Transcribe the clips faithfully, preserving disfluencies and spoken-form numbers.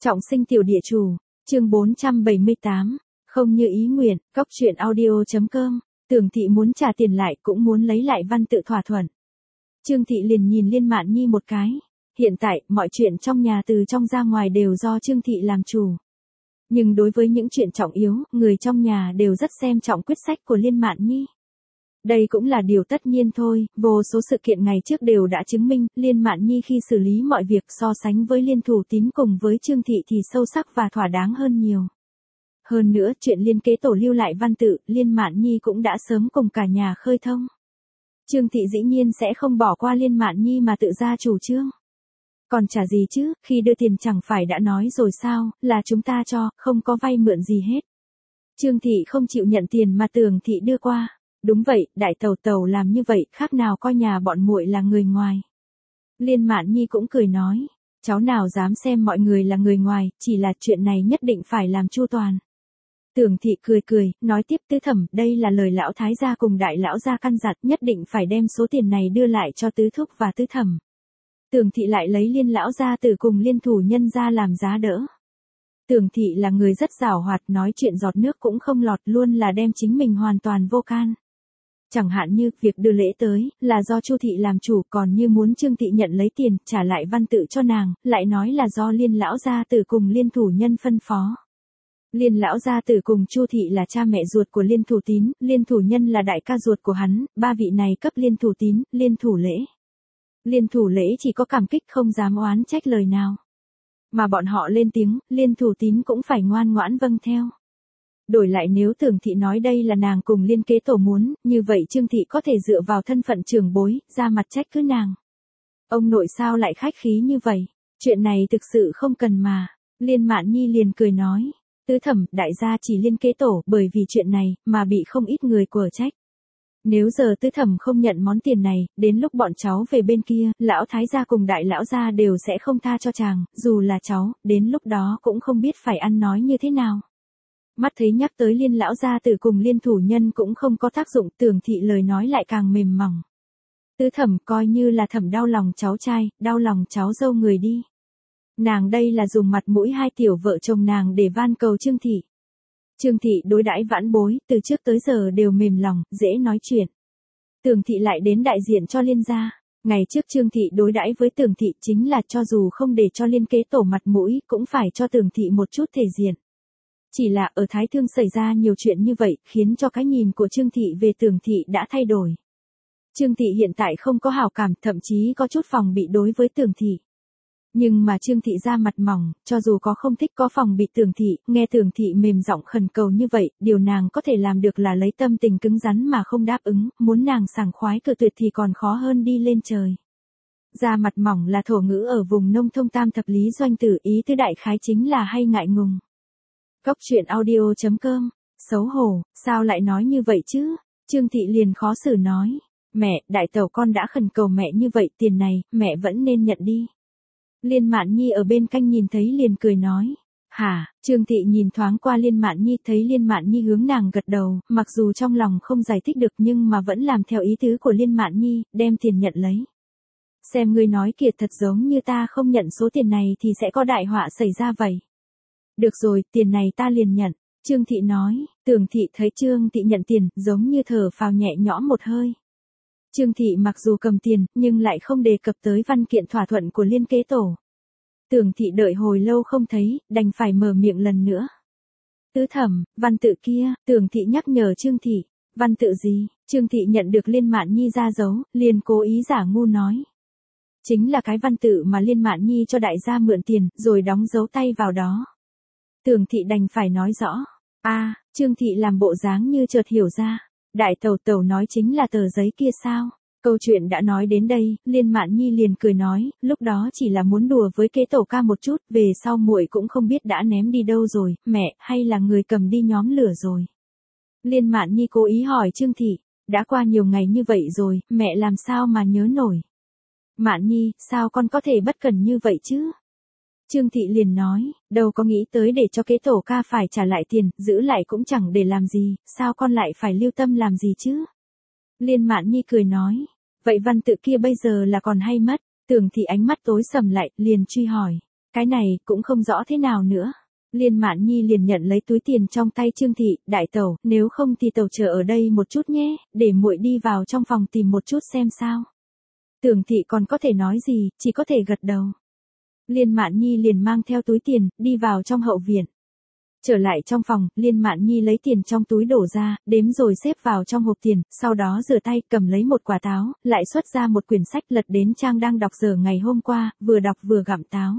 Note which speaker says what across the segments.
Speaker 1: Trọng sinh tiểu địa chủ, chương bốn trăm bảy mươi tám, không như ý nguyện, cốc truyện audio.com, Tưởng Thị muốn trả tiền lại cũng muốn lấy lại văn tự thỏa thuận. Trương Thị liền nhìn Liên Mạn Nhi một cái, hiện tại, mọi chuyện trong nhà từ trong ra ngoài đều do Trương Thị làm chủ. Nhưng đối với những chuyện trọng yếu, người trong nhà đều rất xem trọng quyết sách của Liên Mạn Nhi. Đây cũng là điều tất nhiên thôi, vô số sự kiện ngày trước đều đã chứng minh, Liên Mạn Nhi khi xử lý mọi việc so sánh với Liên Thủ Tín cùng với Trương Thị thì sâu sắc và thỏa đáng hơn nhiều. Hơn nữa, chuyện Liên kế tổ lưu lại văn tự, Liên Mạn Nhi cũng đã sớm cùng cả nhà khơi thông. Trương Thị dĩ nhiên sẽ không bỏ qua Liên Mạn Nhi mà tự ra chủ trương. Còn trả gì chứ, khi đưa tiền chẳng phải đã nói rồi sao, là chúng ta cho, không có vay mượn gì hết. Trương Thị không chịu nhận tiền mà Tưởng Thị đưa qua. Đúng vậy, đại tẩu tẩu làm như vậy, khác nào coi nhà bọn muội là người ngoài. Liên Mạn Nhi cũng cười nói, cháu nào dám xem mọi người là người ngoài, chỉ là chuyện này nhất định phải làm chu toàn. Tưởng Thị cười cười, nói tiếp Tứ Thẩm, đây là lời lão thái gia cùng đại lão gia căn dặn, nhất định phải đem số tiền này đưa lại cho Tứ Thúc và Tứ Thẩm. Tưởng Thị lại lấy Liên lão gia tử cùng Liên thủ nhân gia làm giá đỡ. Tưởng Thị là người rất giảo hoạt, nói chuyện giọt nước cũng không lọt, luôn là đem chính mình hoàn toàn vô can. Chẳng hạn như, việc đưa lễ tới, là do Chu Thị làm chủ, còn như muốn Trương Thị nhận lấy tiền, trả lại văn tự cho nàng, lại nói là do Liên lão gia tử cùng Liên thủ nhân phân phó. Liên lão gia tử cùng Chu Thị là cha mẹ ruột của Liên Thủ Tín, Liên thủ nhân là đại ca ruột của hắn, ba vị này cấp Liên Thủ Tín, Liên thủ lễ. Liên thủ lễ chỉ có cảm kích không dám oán trách lời nào. Mà bọn họ lên tiếng, Liên Thủ Tín cũng phải ngoan ngoãn vâng theo. Đổi lại nếu Tưởng Thị nói đây là nàng cùng Liên kế tổ muốn, như vậy Trương Thị có thể dựa vào thân phận trưởng bối, ra mặt trách cứ nàng. Ông nội sao lại khách khí như vậy, chuyện này thực sự không cần mà. Liên Mạn Nhi liền cười nói, Tứ Thẩm, đại gia chỉ Liên kế tổ, bởi vì chuyện này, mà bị không ít người quở trách. Nếu giờ Tứ Thẩm không nhận món tiền này, đến lúc bọn cháu về bên kia, lão thái gia cùng đại lão gia đều sẽ không tha cho chàng, dù là cháu, đến lúc đó cũng không biết phải ăn nói như thế nào. Mắt thấy nhắc tới Liên lão gia tử cùng Liên thủ nhân cũng không có tác dụng, Tưởng Thị lời nói lại càng mềm mỏng. Tứ Thẩm coi như là Thẩm đau lòng cháu trai, đau lòng cháu dâu người đi. Nàng đây là dùng mặt mũi hai tiểu vợ chồng nàng để van cầu Trương Thị. Trương Thị đối đãi vãn bối, từ trước tới giờ đều mềm lòng, dễ nói chuyện. Tưởng Thị lại đến đại diện cho Liên gia. Ngày trước Trương Thị đối đãi với Tưởng Thị chính là cho dù không để cho Liên kế tổ mặt mũi, cũng phải cho Tưởng Thị một chút thể diện. Chỉ là ở Thái Thương xảy ra nhiều chuyện như vậy, khiến cho cái nhìn của Trương Thị về Tưởng Thị đã thay đổi. Trương Thị hiện tại không có hảo cảm, thậm chí có chút phòng bị đối với Tưởng Thị. Nhưng mà Trương Thị ra mặt mỏng, cho dù có không thích có phòng bị Tưởng Thị, nghe Tưởng Thị mềm giọng khẩn cầu như vậy, điều nàng có thể làm được là lấy tâm tình cứng rắn mà không đáp ứng, muốn nàng sảng khoái cự tuyệt thì còn khó hơn đi lên trời. Ra mặt mỏng là thổ ngữ ở vùng nông thôn tam thập lý doanh tử, ý tứ đại khái chính là hay ngại ngùng. Cốc truyện audio.com, xấu hổ, sao lại nói như vậy chứ? Trương Thị liền khó xử nói, mẹ, đại tẩu con đã khẩn cầu mẹ như vậy, tiền này, mẹ vẫn nên nhận đi. Liên Mạn Nhi ở bên canh nhìn thấy liền cười nói, hả? Trương Thị nhìn thoáng qua Liên Mạn Nhi, thấy Liên Mạn Nhi hướng nàng gật đầu, mặc dù trong lòng không giải thích được nhưng mà vẫn làm theo ý tứ của Liên Mạn Nhi, đem tiền nhận lấy. Xem ngươi nói kìa, thật giống như ta không nhận số tiền này thì sẽ có đại họa xảy ra vậy. Được rồi, tiền này ta liền nhận. Trương Thị nói, Tưởng Thị thấy Trương Thị nhận tiền, giống như thở phào nhẹ nhõm một hơi. Trương Thị mặc dù cầm tiền, nhưng lại không đề cập tới văn kiện thỏa thuận của Liên kế tổ. Tưởng Thị đợi hồi lâu không thấy, đành phải mở miệng lần nữa. Tứ Thẩm, văn tự kia, Tưởng Thị nhắc nhở Trương Thị, văn tự gì? Trương Thị nhận được Liên Mạn Nhi ra dấu, liền cố ý giả ngu nói. Chính là cái văn tự mà Liên Mạn Nhi cho đại gia mượn tiền, rồi đóng dấu tay vào đó. Tưởng Thị đành phải nói rõ. A, à, Trương Thị làm bộ dáng như chợt hiểu ra. Đại tẩu tẩu nói chính là tờ giấy kia sao? Câu chuyện đã nói đến đây, Liên Mạn Nhi liền cười nói, lúc đó chỉ là muốn đùa với kế tổ ca một chút, về sau muội cũng không biết đã ném đi đâu rồi, mẹ, hay là người cầm đi nhóm lửa rồi. Liên Mạn Nhi cố ý hỏi Trương Thị, đã qua nhiều ngày như vậy rồi, mẹ làm sao mà nhớ nổi. Mạn Nhi, sao con có thể bất cẩn như vậy chứ? Trương Thị liền nói, đâu có nghĩ tới để cho kế tổ ca phải trả lại tiền, giữ lại cũng chẳng để làm gì, sao con lại phải lưu tâm làm gì chứ? Liên Mạn Nhi cười nói, vậy văn tự kia bây giờ là còn hay mất? Tưởng Thị ánh mắt tối sầm lại, liền truy hỏi, Cái này cũng không rõ thế nào nữa. Liên Mạn Nhi liền nhận lấy túi tiền trong tay Trương Thị, đại tẩu, nếu không thì tẩu chờ ở đây một chút nhé, để muội đi vào trong phòng tìm một chút xem sao. Tưởng Thị còn có thể nói gì, chỉ có thể gật đầu. Liên Mạn Nhi liền mang theo túi tiền, đi vào trong hậu viện. Trở lại trong phòng, Liên Mạn Nhi lấy tiền trong túi đổ ra, đếm rồi xếp vào trong hộp tiền, sau đó rửa tay, cầm lấy một quả táo, lại xuất ra một quyển sách lật đến trang đang đọc giờ ngày hôm qua, vừa đọc vừa gặm táo.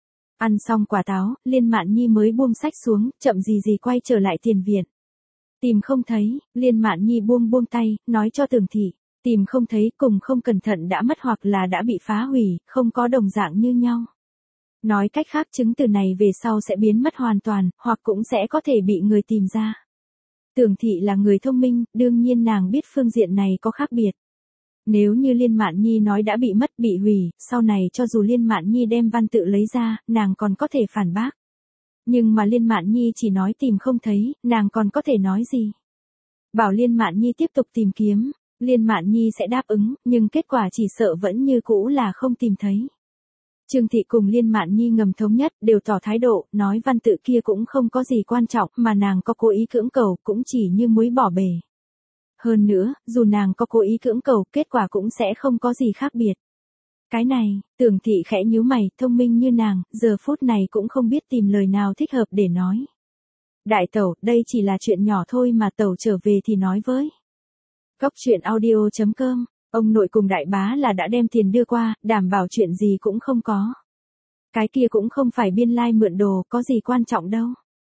Speaker 1: Ăn xong quả táo, Liên Mạn Nhi mới buông sách xuống, chậm gì gì quay trở lại tiền viện. Tìm không thấy, Liên Mạn Nhi buông buông tay, nói cho Tưởng Thị, tìm không thấy cùng không cẩn thận đã mất hoặc là đã bị phá hủy, không có đồng dạng như nhau. Nói cách khác chứng từ này về sau sẽ biến mất hoàn toàn, hoặc cũng sẽ có thể bị người tìm ra. Tưởng Thị là người thông minh, đương nhiên nàng biết phương diện này có khác biệt. Nếu như Liên Mạn Nhi nói đã bị mất bị hủy, sau này cho dù Liên Mạn Nhi đem văn tự lấy ra, nàng còn có thể phản bác. Nhưng mà Liên Mạn Nhi chỉ nói tìm không thấy, nàng còn có thể nói gì? Bảo Liên Mạn Nhi tiếp tục tìm kiếm, Liên Mạn Nhi sẽ đáp ứng, nhưng kết quả chỉ sợ vẫn như cũ là không tìm thấy. Trương Thị cùng Liên Mạn Nhi ngầm thống nhất, đều tỏ thái độ, nói văn tự kia cũng không có gì quan trọng, mà nàng có cố ý cưỡng cầu, cũng chỉ như muối bỏ bể. Hơn nữa, dù nàng có cố ý cưỡng cầu, kết quả cũng sẽ không có gì khác biệt. Cái này, Tưởng Thị khẽ nhíu mày, thông minh như nàng, giờ phút này cũng không biết tìm lời nào thích hợp để nói. Đại tẩu, đây chỉ là chuyện nhỏ thôi mà tẩu trở về thì nói với. Cóc truyện audio chấm com, ông nội cùng đại bá là đã đem tiền đưa qua, đảm bảo chuyện gì cũng không có. Cái kia cũng không phải biên lai mượn đồ, có gì quan trọng đâu.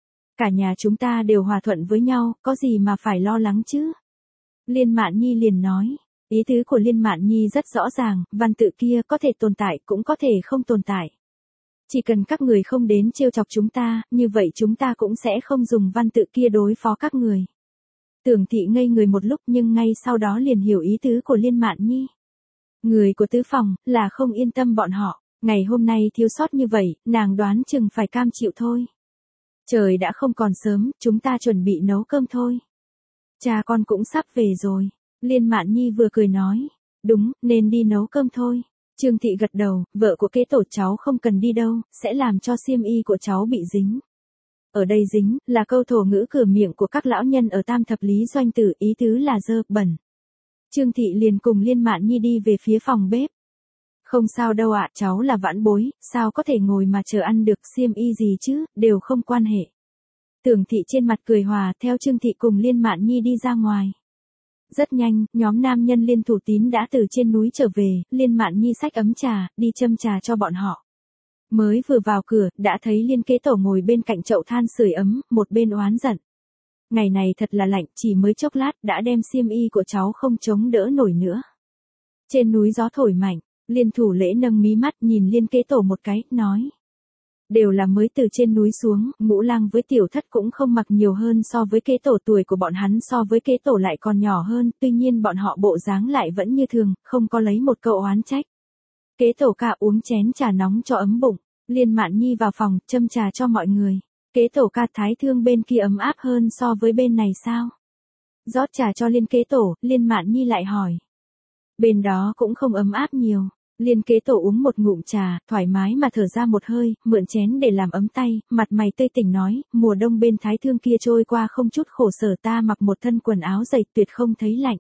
Speaker 1: Cả nhà chúng ta đều hòa thuận với nhau, có gì mà phải lo lắng chứ. Liên Mạn Nhi liền nói, ý tứ của Liên Mạn Nhi rất rõ ràng, văn tự kia có thể tồn tại cũng có thể không tồn tại. Chỉ cần các người không đến trêu chọc chúng ta, như vậy chúng ta cũng sẽ không dùng văn tự kia đối phó các người. Tưởng Thị ngây người một lúc nhưng ngay sau đó liền hiểu ý tứ của Liên Mạn Nhi. Người của tứ phòng, là không yên tâm bọn họ, ngày hôm nay thiếu sót như vậy, nàng đoán chừng phải cam chịu thôi. Trời đã không còn sớm, chúng ta chuẩn bị nấu cơm thôi. Cha con cũng sắp về rồi. Liên Mạn Nhi vừa cười nói. Đúng, nên đi nấu cơm thôi. Trương Thị gật đầu, vợ của kế tổ cháu không cần đi đâu, sẽ làm cho xiêm y của cháu bị dính. Ở đây dính, là câu thổ ngữ cửa miệng của các lão nhân ở Tam Thập Lý Doanh Tử, ý tứ là dơ, bẩn. Trương Thị liền cùng Liên Mạn Nhi đi về phía phòng bếp. Không sao đâu ạ, cháu là vãn bối, sao có thể ngồi mà chờ ăn được xiêm y gì chứ, đều không quan hệ. Tưởng Thị trên mặt cười hòa, theo Trương Thị cùng Liên Mạn Nhi đi ra ngoài. Rất nhanh, nhóm nam nhân Liên Thủ Tín đã từ trên núi trở về, Liên Mạn Nhi xách ấm trà, đi châm trà cho bọn họ. Mới vừa vào cửa, đã thấy Liên kế tổ ngồi bên cạnh chậu than sưởi ấm, một bên oán giận. Ngày này thật là lạnh, chỉ mới chốc lát, đã đem xiêm y của cháu không chống đỡ nổi nữa. Trên núi gió thổi mạnh, Liên Thủ Lễ nâng mí mắt nhìn Liên kế tổ một cái, nói. Đều là mới từ trên núi xuống, Ngũ Lang với Tiểu Thất cũng không mặc nhiều hơn so với kế tổ, tuổi của bọn hắn so với kế tổ lại còn nhỏ hơn, tuy nhiên bọn họ bộ dáng lại vẫn như thường, không có lấy một câu oán trách. Kế tổ ca uống chén trà nóng cho ấm bụng, Liên Mạn Nhi vào phòng, châm trà cho mọi người. Kế tổ ca thái thương bên kia ấm áp hơn so với bên này sao? Rót trà cho Liên kế tổ, Liên Mạn Nhi lại hỏi. Bên đó cũng không ấm áp nhiều. Liên kế tổ uống một ngụm trà, thoải mái mà thở ra một hơi, mượn chén để làm ấm tay, mặt mày tươi tỉnh nói, mùa đông bên thái thương kia trôi qua không chút khổ sở, ta mặc một thân quần áo dày tuyệt không thấy lạnh.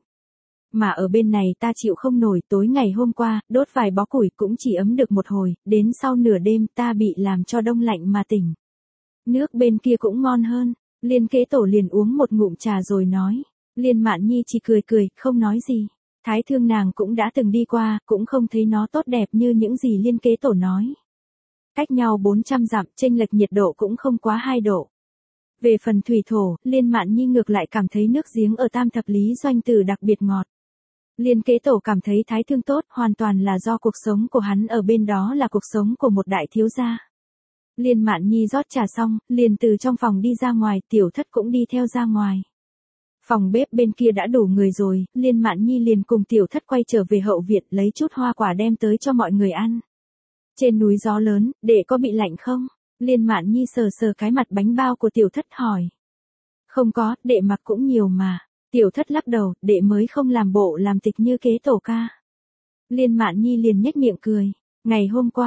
Speaker 1: Mà ở bên này ta chịu không nổi, tối ngày hôm qua, đốt vài bó củi cũng chỉ ấm được một hồi, đến sau nửa đêm ta bị làm cho đông lạnh mà tỉnh. Nước bên kia cũng ngon hơn. Liên kế tổ liền uống một ngụm trà rồi nói. Liên Mạn Nhi chỉ cười cười, không nói gì. Thái thương nàng cũng đã từng đi qua, cũng không thấy nó tốt đẹp như những gì Liên kế tổ nói. Cách nhau bốn trăm dặm, chênh lệch nhiệt độ cũng không quá hai độ. Về phần thủy thổ, Liên Mạn Nhi ngược lại cảm thấy nước giếng ở Tam Thập Lý Doanh Tử đặc biệt ngọt. Liên kế tổ cảm thấy thái thương tốt, hoàn toàn là do cuộc sống của hắn ở bên đó là cuộc sống của một đại thiếu gia. Liên Mạn Nhi rót trà xong, liền từ trong phòng đi ra ngoài, Tiểu Thất cũng đi theo ra ngoài. Phòng bếp bên kia đã đủ người rồi, Liên Mạn Nhi liền cùng Tiểu Thất quay trở về hậu viện lấy chút hoa quả đem tới cho mọi người ăn. Trên núi gió lớn, đệ có bị lạnh không? Liên Mạn Nhi sờ sờ cái mặt bánh bao của Tiểu Thất hỏi. Không có, đệ mặc cũng nhiều mà. Tiểu Thất lắc đầu, đệ mới không làm bộ làm tịch như kế tổ ca. Liên Mạn Nhi liền nhếch miệng cười. Ngày hôm qua,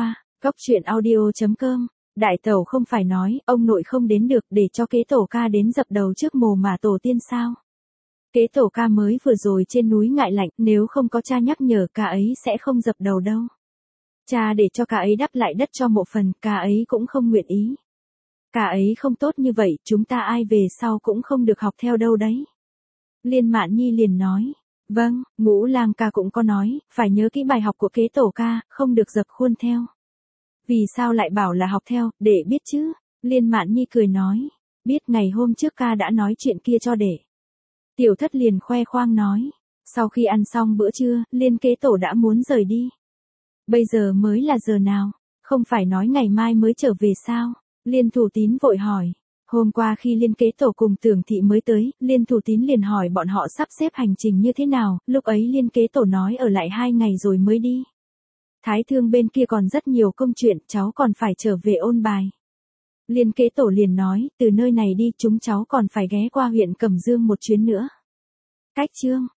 Speaker 1: Cóc truyện audio chấm com. Đại tẩu không phải nói, ông nội không đến được để cho kế tổ ca đến dập đầu trước mồ mà tổ tiên sao? Kế tổ ca mới vừa rồi trên núi Ngại Lạnh, nếu không có cha nhắc nhở ca ấy sẽ không dập đầu đâu. Cha để cho ca ấy đắp lại đất cho mộ phần, ca ấy cũng không nguyện ý. Ca ấy không tốt như vậy, chúng ta ai về sau cũng không được học theo đâu đấy. Liên Mạn Nhi liền nói, vâng, Ngũ Lang ca cũng có nói, phải nhớ kỹ bài học của kế tổ ca, không được dập khuôn theo. Vì sao lại bảo là học theo, để biết chứ? Liên Mạn Nhi cười nói, biết ngày hôm trước ca đã nói chuyện kia cho để. Tiểu Thất liền khoe khoang nói, sau khi ăn xong bữa trưa, Liên kế tổ đã muốn rời đi. Bây giờ mới là giờ nào, không phải nói ngày mai mới trở về sao? Liên Thủ Tín vội hỏi. Hôm qua khi Liên kế tổ cùng Tưởng thị mới tới, Liên Thủ Tín liền hỏi bọn họ sắp xếp hành trình như thế nào, lúc ấy Liên kế tổ nói ở lại hai ngày rồi mới đi. Thái Thương bên kia còn rất nhiều công chuyện, cháu còn phải trở về ôn bài. Liên kế tổ liền nói, từ nơi này đi chúng cháu còn phải ghé qua huyện Cẩm Dương một chuyến nữa. Cách chương